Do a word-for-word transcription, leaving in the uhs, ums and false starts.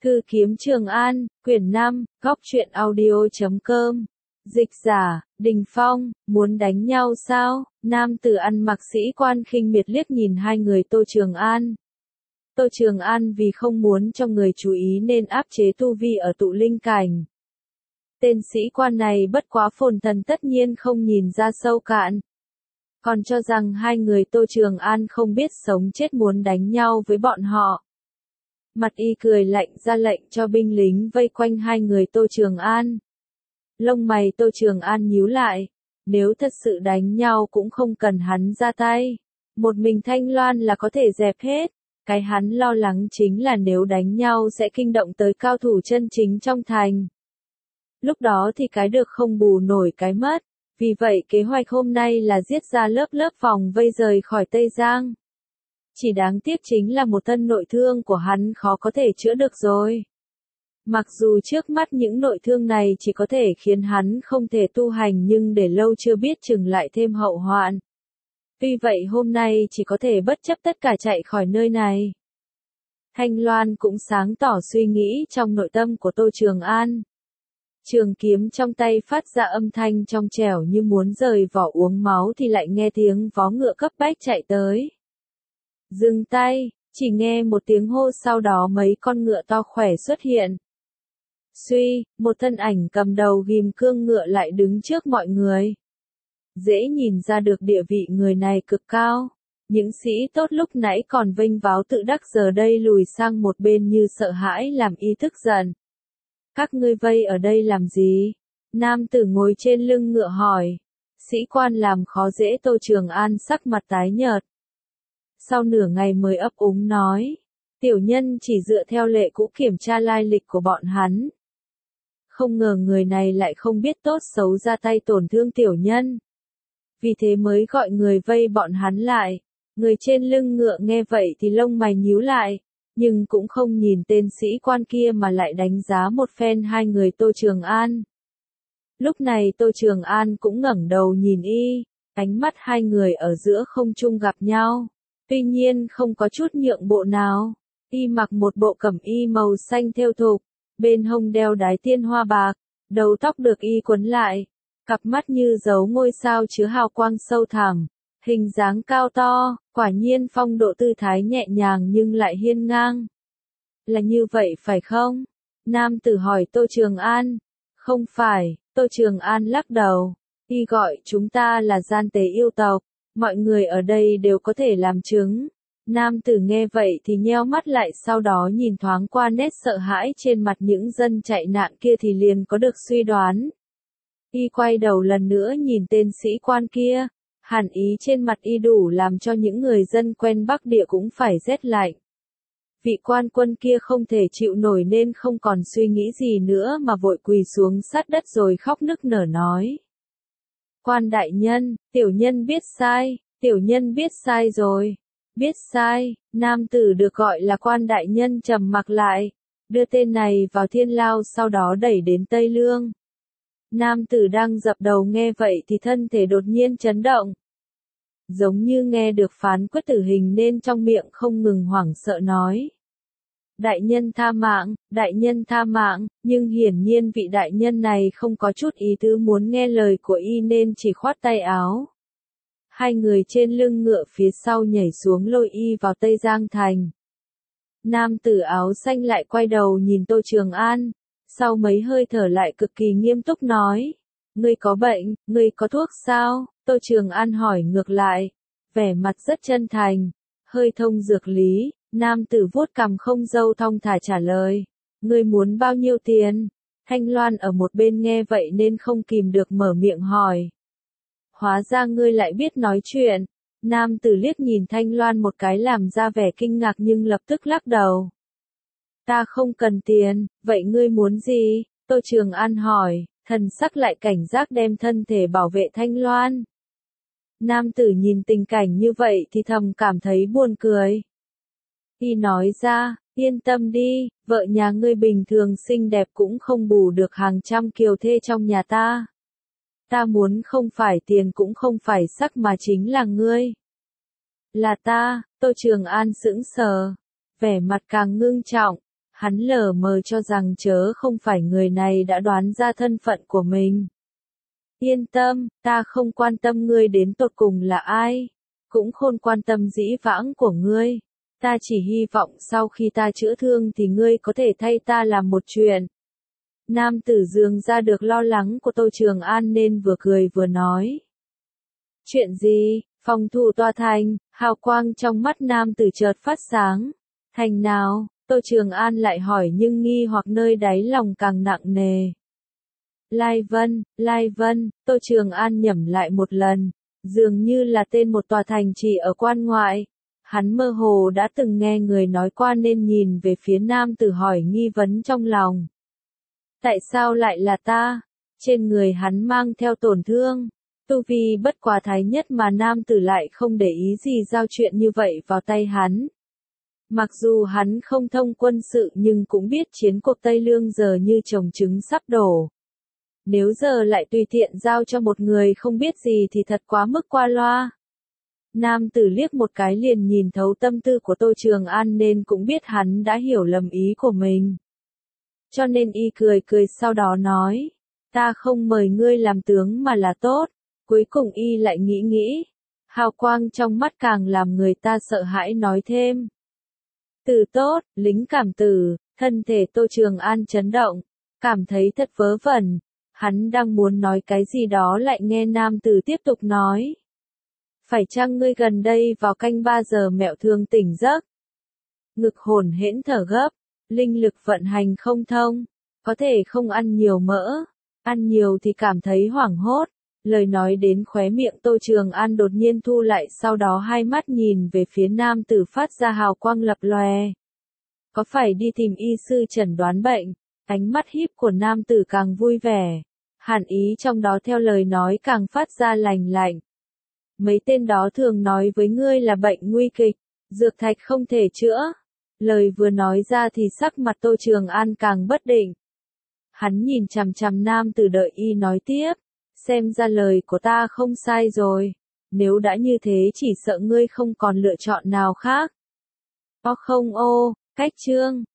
Thư kiếm Trường An, quyển năm, góc truyện audio chấm com. Dịch giả, Đình Phong, muốn đánh nhau sao? Nam tử ăn mặc sĩ quan khinh miệt liếc nhìn hai người Tô Trường An. Tô Trường An vì không muốn cho người chú ý nên áp chế tu vi ở tụ linh cảnh. Tên sĩ quan này bất quá phồn thần tất nhiên không nhìn ra sâu cạn. Còn cho rằng hai người Tô Trường An không biết sống chết muốn đánh nhau với bọn họ. Mặt y cười lạnh ra lệnh cho binh lính vây quanh hai người Tô Trường An. Lông mày Tô Trường An nhíu lại. Nếu thật sự đánh nhau cũng không cần hắn ra tay. Một mình Thanh Loan là có thể dẹp hết. Cái hắn lo lắng chính là nếu đánh nhau sẽ kinh động tới cao thủ chân chính trong thành. Lúc đó thì cái được không bù nổi cái mất. Vì vậy kế hoạch hôm nay là giết ra lớp lớp phòng vây rời khỏi Tây Giang. Chỉ đáng tiếc chính là một thân nội thương của hắn khó có thể chữa được rồi. Mặc dù trước mắt những nội thương này chỉ có thể khiến hắn không thể tu hành nhưng để lâu chưa biết chừng lại thêm hậu hoạn. Tuy vậy hôm nay chỉ có thể bất chấp tất cả chạy khỏi nơi này. Thanh Loan cũng sáng tỏ suy nghĩ trong nội tâm của Tô Trường An. Trường kiếm trong tay phát ra âm thanh trong trẻo như muốn rời vỏ uống máu thì lại nghe tiếng vó ngựa cấp bách chạy tới. Dừng tay, chỉ nghe một tiếng hô sau đó mấy con ngựa to khỏe xuất hiện. Suy, một thân ảnh cầm đầu ghim cương ngựa lại đứng trước mọi người. Dễ nhìn ra được địa vị người này cực cao. Những sĩ tốt lúc nãy còn vênh váo tự đắc giờ đây lùi sang một bên như sợ hãi làm y tức giận. Các ngươi vây ở đây làm gì? Nam tử ngồi trên lưng ngựa hỏi. Sĩ quan làm khó dễ Tô Trường An sắc mặt tái nhợt. Sau nửa ngày mới ấp úng nói. Tiểu nhân chỉ dựa theo lệ cũ kiểm tra lai lịch của bọn hắn. Không ngờ người này lại không biết tốt xấu ra tay tổn thương tiểu nhân. Vì thế mới gọi người vây bọn hắn lại. Người trên lưng ngựa nghe vậy thì lông mày nhíu lại. Nhưng cũng không nhìn tên sĩ quan kia mà lại đánh giá một phen hai người Tô Trường An. Lúc này Tô Trường An cũng ngẩng đầu nhìn y. Ánh mắt hai người ở giữa không trung gặp nhau. Tuy nhiên không có chút nhượng bộ nào. Y mặc một bộ cẩm y màu xanh thêu thục. Bên hông đeo đái tiên hoa bạc. Đầu tóc được y quấn lại. Cặp mắt như dấu ngôi sao chứa hào quang sâu thẳm. Hình dáng cao to, quả nhiên phong độ tư thái nhẹ nhàng nhưng lại hiên ngang. Là như vậy phải không? Nam tử hỏi Tô Trường An. Không phải, Tô Trường An lắc đầu. Y gọi chúng ta là gian tế yêu tộc. Mọi người ở đây đều có thể làm chứng. Nam tử nghe vậy thì nheo mắt lại sau đó nhìn thoáng qua nét sợ hãi trên mặt những dân chạy nạn kia thì liền có được suy đoán. Y quay đầu lần nữa nhìn tên sĩ quan kia. Hàn ý trên mặt y đủ làm cho những người dân quen Bắc Địa cũng phải rét lạnh. Vị quan quân kia không thể chịu nổi nên không còn suy nghĩ gì nữa mà vội quỳ xuống sát đất rồi khóc nức nở nói. Quan đại nhân, tiểu nhân biết sai, tiểu nhân biết sai rồi. Biết sai, nam tử được gọi là quan đại nhân trầm mặc lại. Đưa tên này vào thiên lao sau đó đẩy đến Tây Lương. Nam tử đang dập đầu nghe vậy thì thân thể đột nhiên chấn động. Giống như nghe được phán quyết tử hình nên trong miệng không ngừng hoảng sợ nói. Đại nhân tha mạng, đại nhân tha mạng, nhưng hiển nhiên vị đại nhân này không có chút ý tứ muốn nghe lời của y nên chỉ khoát tay áo. Hai người trên lưng ngựa phía sau nhảy xuống lôi y vào Tây Giang Thành. Nam tử áo xanh lại quay đầu nhìn Tô Trường An. Sau mấy hơi thở lại cực kỳ nghiêm túc nói. Ngươi có bệnh, ngươi có thuốc sao? Tô Trường An hỏi ngược lại. Vẻ mặt rất chân thành. Hơi thông dược lý, nam tử vuốt cằm không râu thong thả trả lời. Ngươi muốn bao nhiêu tiền? Thanh Loan ở một bên nghe vậy nên không kìm được mở miệng hỏi. Hóa ra ngươi lại biết nói chuyện. Nam tử liếc nhìn Thanh Loan một cái làm ra vẻ kinh ngạc nhưng lập tức lắc đầu. Ta không cần tiền, vậy ngươi muốn gì? Tô Trường An hỏi, thần sắc lại cảnh giác đem thân thể bảo vệ Thanh Loan. Nam tử nhìn tình cảnh như vậy thì thầm cảm thấy buồn cười. Y nói ra, yên tâm đi, vợ nhà ngươi bình thường xinh đẹp cũng không bù được hàng trăm kiều thê trong nhà ta. Ta muốn không phải tiền cũng không phải sắc mà chính là ngươi. Là ta, Tô Trường An sững sờ, vẻ mặt càng ngưng trọng. Hắn lờ mờ cho rằng chớ không phải người này đã đoán ra thân phận của mình. Yên tâm, ta không quan tâm ngươi đến tột cùng là ai, cũng không quan tâm dĩ vãng của ngươi. Ta chỉ hy vọng sau khi ta chữa thương thì ngươi có thể thay ta làm một chuyện. Nam tử dường ra được lo lắng của Tô Trường An nên vừa cười vừa nói. Chuyện gì? Phòng thủ tòa thành, hào quang trong mắt nam tử chợt phát sáng. Thành nào? Tô Trường An lại hỏi nhưng nghi hoặc nơi đáy lòng càng nặng nề. Lai Vân, Lai Vân, Tô Trường An nhẩm lại một lần, dường như là tên một tòa thành chỉ ở quan ngoại. Hắn mơ hồ đã từng nghe người nói qua nên nhìn về phía nam tử hỏi nghi vấn trong lòng. Tại sao lại là ta? Trên người hắn mang theo tổn thương. Tu vi bất quá thái nhất mà nam tử lại không để ý gì giao chuyện như vậy vào tay hắn. Mặc dù hắn không thông quân sự nhưng cũng biết chiến cuộc Tây Lương giờ như trồng trứng sắp đổ. Nếu giờ lại tùy tiện giao cho một người không biết gì thì thật quá mức qua loa. Nam tử liếc một cái liền nhìn thấu tâm tư của Tô Trường An nên cũng biết hắn đã hiểu lầm ý của mình. Cho nên y cười cười sau đó nói, ta không mời ngươi làm tướng mà là tốt. Cuối cùng y lại nghĩ nghĩ, hào quang trong mắt càng làm người ta sợ hãi nói thêm. Từ tốt, lính cảm tử, thân thể Tô Trường An chấn động, cảm thấy thật vớ vẩn. Hắn đang muốn nói cái gì đó lại nghe nam tử tiếp tục nói. Phải chăng ngươi gần đây vào canh ba giờ mẹo thương tỉnh giấc? Ngực hổn hển thở gấp, linh lực vận hành không thông, có thể không ăn nhiều mỡ, ăn nhiều thì cảm thấy hoảng hốt. Lời nói đến khóe miệng Tô Trường An đột nhiên thu lại sau đó hai mắt nhìn về phía nam tử phát ra hào quang lập lòe. Có phải đi tìm y sư chẩn đoán bệnh? Ánh mắt híp của nam tử càng vui vẻ. Hàn ý trong đó theo lời nói càng phát ra lành lạnh. Mấy tên đó thường nói với ngươi là bệnh nguy kịch, dược thạch không thể chữa. Lời vừa nói ra thì sắc mặt Tô Trường An càng bất định. Hắn nhìn chằm chằm nam tử đợi y nói tiếp. Xem ra lời của ta không sai rồi. Nếu đã như thế chỉ sợ ngươi không còn lựa chọn nào khác. O không ô, cách chương.